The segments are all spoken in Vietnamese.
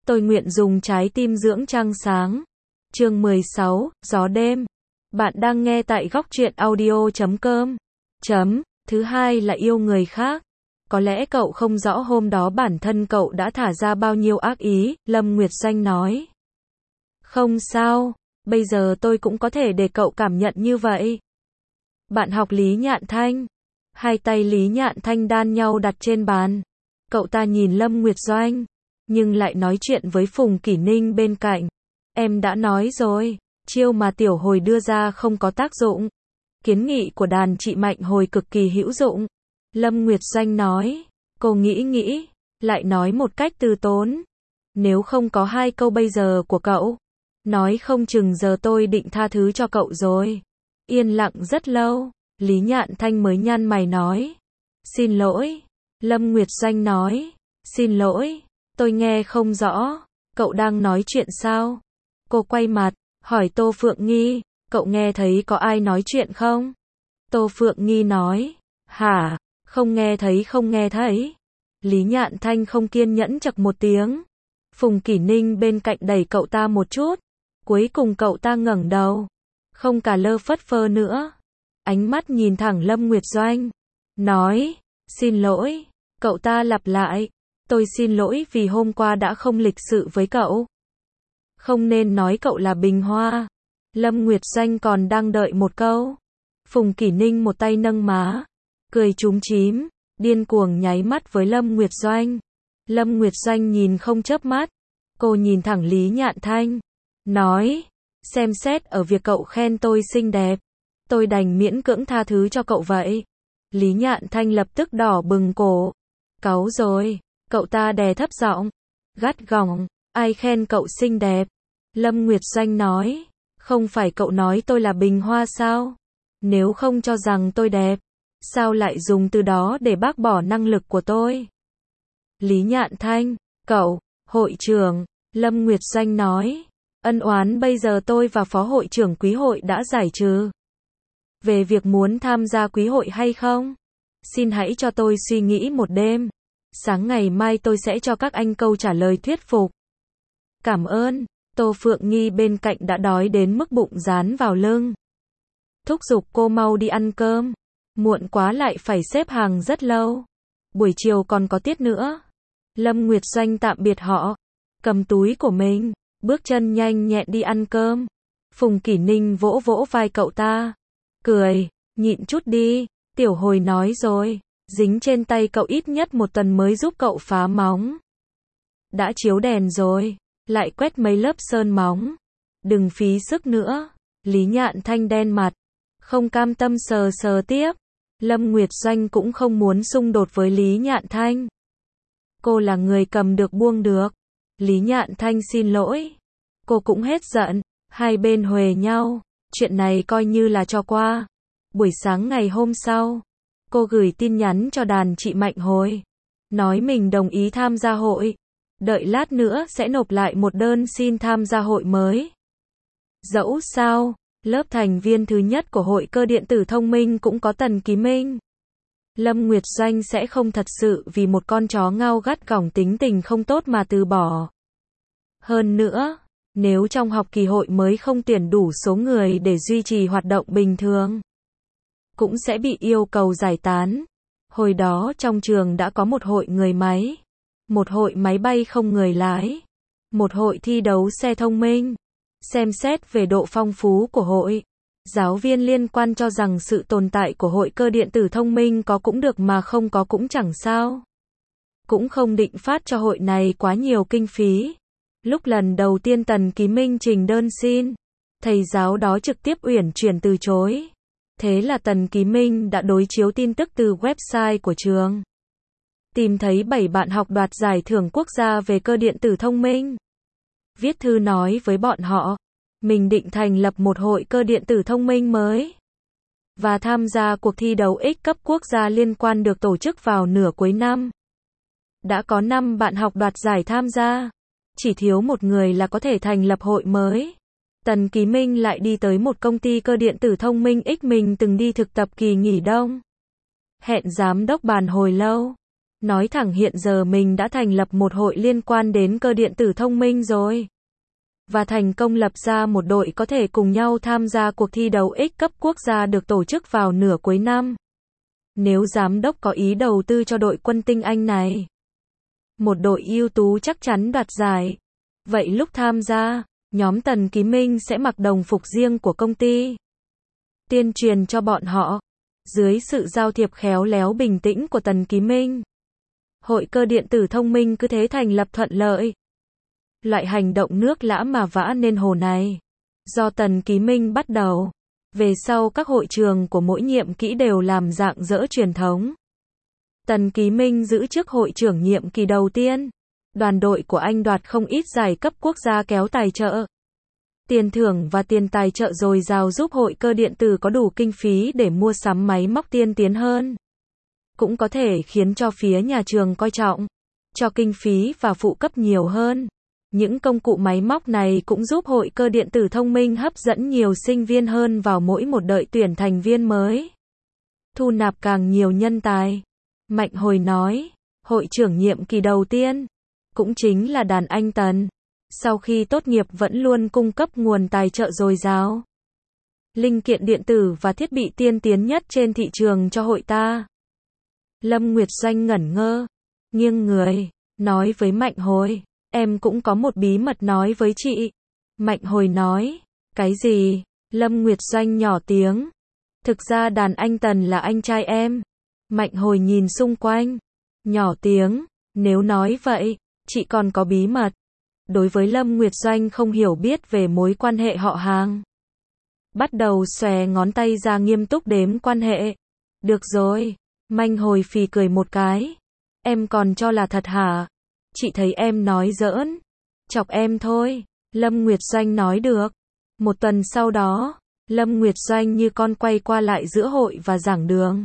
Tôi nguyện dùng trái tim dưỡng trăng sáng. Chương 16, Gió đêm. Bạn đang nghe tại góc truyện audio.com. Thứ hai là yêu người khác. Có lẽ cậu không rõ hôm đó bản thân cậu đã thả ra bao nhiêu ác ý, Lâm Nguyệt Doanh nói. Không sao, bây giờ tôi cũng có thể để cậu cảm nhận như vậy. Bạn học Lý Nhạn Thanh. Hai tay Lý Nhạn Thanh đan nhau đặt trên bàn. Cậu ta nhìn Lâm Nguyệt Doanh, nhưng lại nói chuyện với Phùng Kỷ Ninh bên cạnh. Em đã nói rồi, chiêu mà Tiểu Hồi đưa ra không có tác dụng. Kiến nghị của đàn chị Mạnh Hồi cực kỳ hữu dụng. Lâm Nguyệt Doanh nói. Cô nghĩ, lại nói một cách từ tốn. Nếu không có hai câu bây giờ của cậu, nói không chừng giờ tôi định tha thứ cho cậu rồi. Yên lặng rất lâu, Lý Nhạn Thanh mới nhăn mày nói. Xin lỗi. Lâm Nguyệt Doanh nói. Xin lỗi, tôi nghe không rõ. Cậu đang nói chuyện sao? Cô quay mặt, hỏi Tô Phượng Nghi. Cậu nghe thấy có ai nói chuyện không? Tô Phượng Nghi nói. Hả? Không nghe thấy. Lý Nhạn Thanh không kiên nhẫn chậc một tiếng. Phùng Kỷ Ninh bên cạnh đẩy cậu ta một chút. Cuối cùng cậu ta ngẩng đầu. Không cả lơ phất phơ nữa. Ánh mắt nhìn thẳng Lâm Nguyệt Doanh. Nói. Xin lỗi. Cậu ta lặp lại. Tôi xin lỗi vì hôm qua đã không lịch sự với cậu. Không nên nói cậu là bình hoa. Lâm Nguyệt Doanh còn đang đợi một câu. Phùng Kỷ Ninh một tay nâng má, cười chúm chím, điên cuồng nháy mắt với Lâm Nguyệt Doanh. Lâm Nguyệt Doanh nhìn không chớp mắt. Cô nhìn thẳng Lý Nhạn Thanh. Nói. Xem xét ở việc cậu khen tôi xinh đẹp, tôi đành miễn cưỡng tha thứ cho cậu vậy. Lý Nhạn Thanh lập tức đỏ bừng cổ. Cáu rồi. Cậu ta đè thấp giọng, gắt gỏng. Ai khen cậu xinh đẹp? Lâm Nguyệt Doanh nói. Không phải cậu nói tôi là bình hoa sao? Nếu không cho rằng tôi đẹp, sao lại dùng từ đó để bác bỏ năng lực của tôi? Lý Nhạn Thanh. Cậu, hội trưởng. Lâm Nguyệt Doanh nói. Ân oán bây giờ tôi và phó hội trưởng quý hội đã giải trừ. Về việc muốn tham gia quý hội hay không, xin hãy cho tôi suy nghĩ một đêm. Sáng ngày mai tôi sẽ cho các anh câu trả lời thuyết phục. Cảm ơn. Tô Phượng Nghi bên cạnh đã đói đến mức bụng dán vào lưng. Thúc giục cô mau đi ăn cơm. Muộn quá lại phải xếp hàng rất lâu. Buổi chiều còn có tiết nữa. Lâm Nguyệt Doanh tạm biệt họ, cầm túi của mình, bước chân nhanh nhẹn đi ăn cơm. Phùng Kỷ Ninh vỗ vỗ vai cậu ta. Cười. Nhịn chút đi. Tiểu Hồi nói rồi, dính trên tay cậu ít nhất một tuần mới giúp cậu phá móng. Đã chiếu đèn rồi, lại quét mấy lớp sơn móng. Đừng phí sức nữa. Lý Nhạn Thanh đen mặt, không cam tâm sờ tiếp. Lâm Nguyệt Doanh cũng không muốn xung đột với Lý Nhạn Thanh. Cô là người cầm được buông được. Lý Nhạn Thanh xin lỗi. Cô cũng hết giận. Hai bên huề nhau. Chuyện này coi như là cho qua. Buổi sáng ngày hôm sau, cô gửi tin nhắn cho đàn chị Mạnh Hồi, nói mình đồng ý tham gia hội. Đợi lát nữa sẽ nộp lại một đơn xin tham gia hội mới. Dẫu sao, lớp thành viên thứ nhất của hội cơ điện tử thông minh cũng có Tần Ký Minh. Lâm Nguyệt Doanh sẽ không thật sự vì một con chó ngao gắt gỏng tính tình không tốt mà từ bỏ. Hơn nữa, nếu trong học kỳ hội mới không tuyển đủ số người để duy trì hoạt động bình thường, cũng sẽ bị yêu cầu giải tán. Hồi đó trong trường đã có một hội người máy, một hội máy bay không người lái, một hội thi đấu xe thông minh. Xem xét về độ phong phú của hội, giáo viên liên quan cho rằng sự tồn tại của hội cơ điện tử thông minh có cũng được mà không có cũng chẳng sao. Cũng không định phát cho hội này quá nhiều kinh phí. Lúc lần đầu tiên Tần Ký Minh trình đơn xin, thầy giáo đó trực tiếp uyển chuyển từ chối. Thế là Tần Ký Minh đã đối chiếu tin tức từ website của trường, tìm thấy 7 bạn học đoạt giải thưởng quốc gia về cơ điện tử thông minh. Viết thư nói với bọn họ, mình định thành lập một hội cơ điện tử thông minh mới và tham gia cuộc thi đấu X cấp quốc gia liên quan được tổ chức vào nửa cuối năm. Đã có 5 bạn học đoạt giải tham gia, chỉ thiếu một người là có thể thành lập hội mới. Tần Ký Minh lại đi tới một công ty cơ điện tử thông minh X mình từng đi thực tập kỳ nghỉ đông. Hẹn giám đốc bàn hồi lâu. Nói thẳng hiện giờ mình đã thành lập một hội liên quan đến cơ điện tử thông minh rồi. Và thành công lập ra một đội có thể cùng nhau tham gia cuộc thi đấu X cấp quốc gia được tổ chức vào nửa cuối năm. Nếu giám đốc có ý đầu tư cho đội quân tinh anh này, một đội ưu tú chắc chắn đoạt giải. Vậy lúc tham gia, nhóm Tần Ký Minh sẽ mặc đồng phục riêng của công ty. Tuyên truyền cho bọn họ. Dưới sự giao thiệp khéo léo bình tĩnh của Tần Ký Minh, hội cơ điện tử thông minh cứ thế thành lập thuận lợi. Loại hành động nước lã mà vã nên hồ này, do Tần Ký Minh bắt đầu. Về sau các hội trường của mỗi nhiệm kỳ đều làm rạng rỡ truyền thống. Tần Ký Minh giữ chức hội trưởng nhiệm kỳ đầu tiên. Đoàn đội của anh đoạt không ít giải cấp quốc gia kéo tài trợ. Tiền thưởng và tiền tài trợ dồi dào giúp hội cơ điện tử có đủ kinh phí để mua sắm máy móc tiên tiến hơn. Cũng có thể khiến cho phía nhà trường coi trọng, cho kinh phí và phụ cấp nhiều hơn. Những công cụ máy móc này cũng giúp hội cơ điện tử thông minh hấp dẫn nhiều sinh viên hơn vào mỗi một đợt tuyển thành viên mới. Thu nạp càng nhiều nhân tài. Mạnh Hồi nói, hội trưởng nhiệm kỳ đầu tiên, cũng chính là đàn anh Tần, sau khi tốt nghiệp vẫn luôn cung cấp nguồn tài trợ dồi dào, linh kiện điện tử và thiết bị tiên tiến nhất trên thị trường cho hội ta. Lâm Nguyệt Doanh ngẩn ngơ, nghiêng người, nói với Mạnh Hồi, em cũng có một bí mật nói với chị. Mạnh Hồi nói, cái gì? Lâm Nguyệt Doanh nhỏ tiếng, thực ra đàn anh Tần là anh trai em. Mạnh Hồi nhìn xung quanh, nhỏ tiếng, nếu nói vậy, chị còn có bí mật. Đối với Lâm Nguyệt Doanh không hiểu biết về mối quan hệ họ hàng. Bắt đầu xòe ngón tay ra nghiêm túc đếm quan hệ. Được rồi, Mạnh Hồi phì cười một cái. Em còn cho là thật hả? Chị thấy em nói giỡn. Chọc em thôi. Lâm Nguyệt Doanh nói được. Một tuần sau đó, Lâm Nguyệt Doanh như con quay qua lại giữa hội và giảng đường.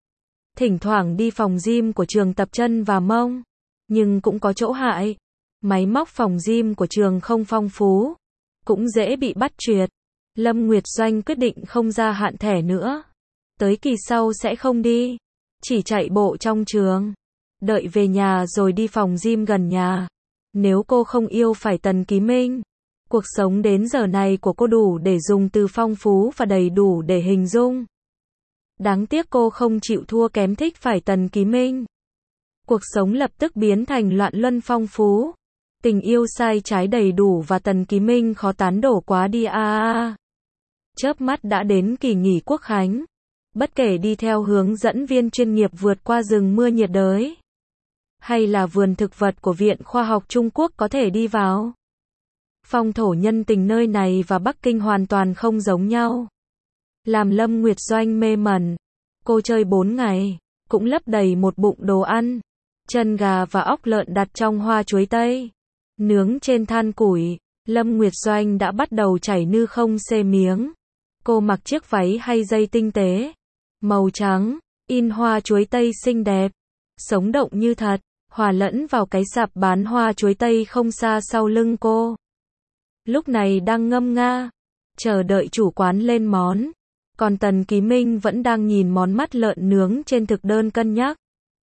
Thỉnh thoảng đi phòng gym của trường tập chân và mông. Nhưng cũng có chỗ hại. Máy móc phòng gym của trường không phong phú, cũng dễ bị bắt truyệt. Lâm Nguyệt Doanh quyết định không gia hạn thẻ nữa. Tới kỳ sau sẽ không đi, chỉ chạy bộ trong trường. Đợi về nhà rồi đi phòng gym gần nhà. Nếu cô không yêu phải Tần Ký Minh, cuộc sống đến giờ này của cô đủ để dùng từ phong phú và đầy đủ để hình dung. Đáng tiếc cô không chịu thua kém thích phải Tần Ký Minh. Cuộc sống lập tức biến thành loạn luân phong phú. Tình yêu sai trái đầy đủ và Tần Ký Minh khó tán đổ quá đi a. Chớp mắt đã đến kỳ nghỉ Quốc khánh. Bất kể đi theo hướng dẫn viên chuyên nghiệp vượt qua rừng mưa nhiệt đới, hay là vườn thực vật của Viện Khoa học Trung Quốc có thể đi vào. Phong thổ nhân tình nơi này và Bắc Kinh hoàn toàn không giống nhau. Làm Lâm Nguyệt Doanh mê mẩn. Cô chơi 4 ngày, cũng lấp đầy một bụng đồ ăn. Chân gà và óc lợn đặt trong hoa chuối tây, nướng trên than củi. Lâm Nguyệt Doanh đã bắt đầu chảy nư không xê miếng. Cô mặc chiếc váy hay dây tinh tế, màu trắng, in hoa chuối tây xinh đẹp, sống động như thật, hòa lẫn vào cái sạp bán hoa chuối tây không xa sau lưng cô. Lúc này đang ngâm nga, chờ đợi chủ quán lên món. Còn Tần Ký Minh vẫn đang nhìn món mắt lợn nướng trên thực đơn cân nhắc.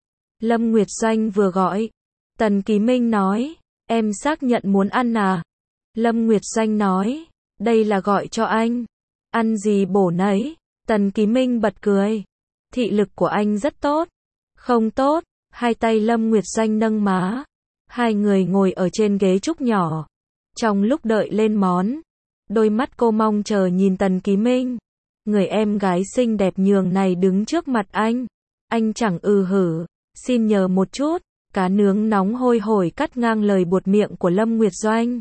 Lâm Nguyệt Doanh vừa gọi. Tần Ký Minh nói, em xác nhận muốn ăn à? Lâm Nguyệt Doanh nói, đây là gọi cho anh. Ăn gì bổ nấy. Tần Ký Minh bật cười. Thị lực của anh rất tốt. Không tốt. Hai tay Lâm Nguyệt Doanh nâng má. Hai người ngồi ở trên ghế trúc nhỏ. Trong lúc đợi lên món, đôi mắt cô mong chờ nhìn Tần Ký Minh. Người em gái xinh đẹp nhường này đứng trước mặt anh. Anh chẳng hử. Xin nhờ một chút. Cá nướng nóng hôi hổi cắt ngang lời buột miệng của Lâm Nguyệt Doanh.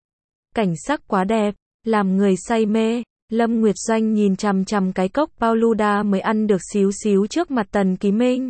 Cảnh sắc quá đẹp, làm người say mê. Lâm Nguyệt Doanh nhìn chằm chằm cái cốc Pauluda mới ăn được xíu xíu trước mặt Tần Ký Minh.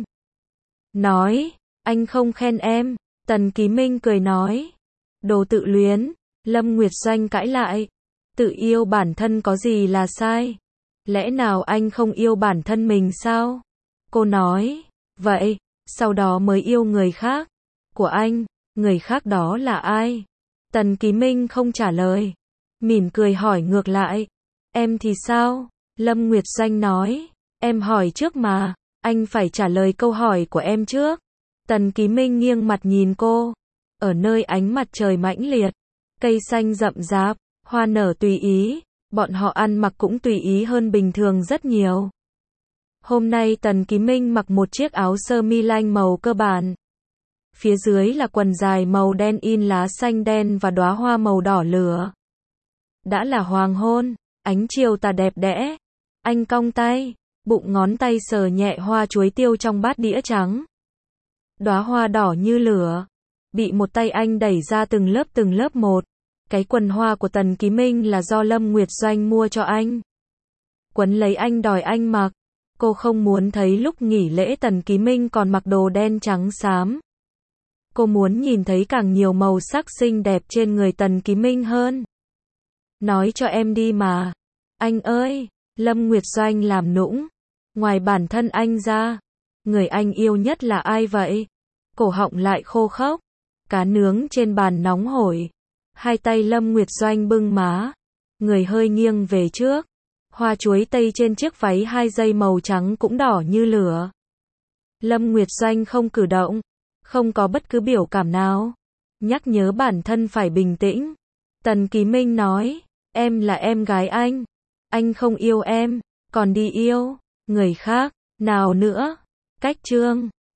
Nói, anh không khen em. Tần Ký Minh cười nói, đồ tự luyến. Lâm Nguyệt Doanh cãi lại, tự yêu bản thân có gì là sai? Lẽ nào anh không yêu bản thân mình sao? Cô nói, vậy, sau đó mới yêu người khác. Của anh, người khác đó là ai? Tần Ký Minh không trả lời, mỉm cười hỏi ngược lại, em thì sao? Lâm Nguyệt Doanh nói, em hỏi trước mà, anh phải trả lời câu hỏi của em trước. Tần Ký Minh nghiêng mặt nhìn cô. Ở nơi ánh mặt trời mãnh liệt, cây xanh rậm rạp, hoa nở tùy ý, bọn họ ăn mặc cũng tùy ý hơn bình thường rất nhiều. Hôm nay Tần Ký Minh mặc một chiếc áo sơ mi lanh màu cơ bản. Phía dưới là quần dài màu đen in lá xanh đen và đóa hoa màu đỏ lửa. Đã là hoàng hôn, ánh chiều tà đẹp đẽ. Anh cong tay, bụng ngón tay sờ nhẹ hoa chuối tiêu trong bát đĩa trắng. Đóa hoa đỏ như lửa, bị một tay anh đẩy ra từng lớp một. Cái quần hoa của Tần Ký Minh là do Lâm Nguyệt Doanh mua cho anh. Quấn lấy anh đòi anh mặc. Cô không muốn thấy lúc nghỉ lễ Tần Ký Minh còn mặc đồ đen trắng xám. Cô muốn nhìn thấy càng nhiều màu sắc xinh đẹp trên người Tần Ký Minh hơn. Nói cho em đi mà. Anh ơi, Lâm Nguyệt Doanh làm nũng. Ngoài bản thân anh ra, người anh yêu nhất là ai vậy? Cổ họng lại khô khốc. Cá nướng trên bàn nóng hổi. Hai tay Lâm Nguyệt Doanh bưng má. Người hơi nghiêng về trước. Hoa chuối tây trên chiếc váy 2 dây màu trắng cũng đỏ như lửa. Lâm Nguyệt Doanh không cử động. Không có bất cứ biểu cảm nào. Nhắc nhớ bản thân phải bình tĩnh. Tần Ký Minh nói, em là em gái anh. Anh không yêu em, còn đi yêu người khác. Nào nữa. Cách chương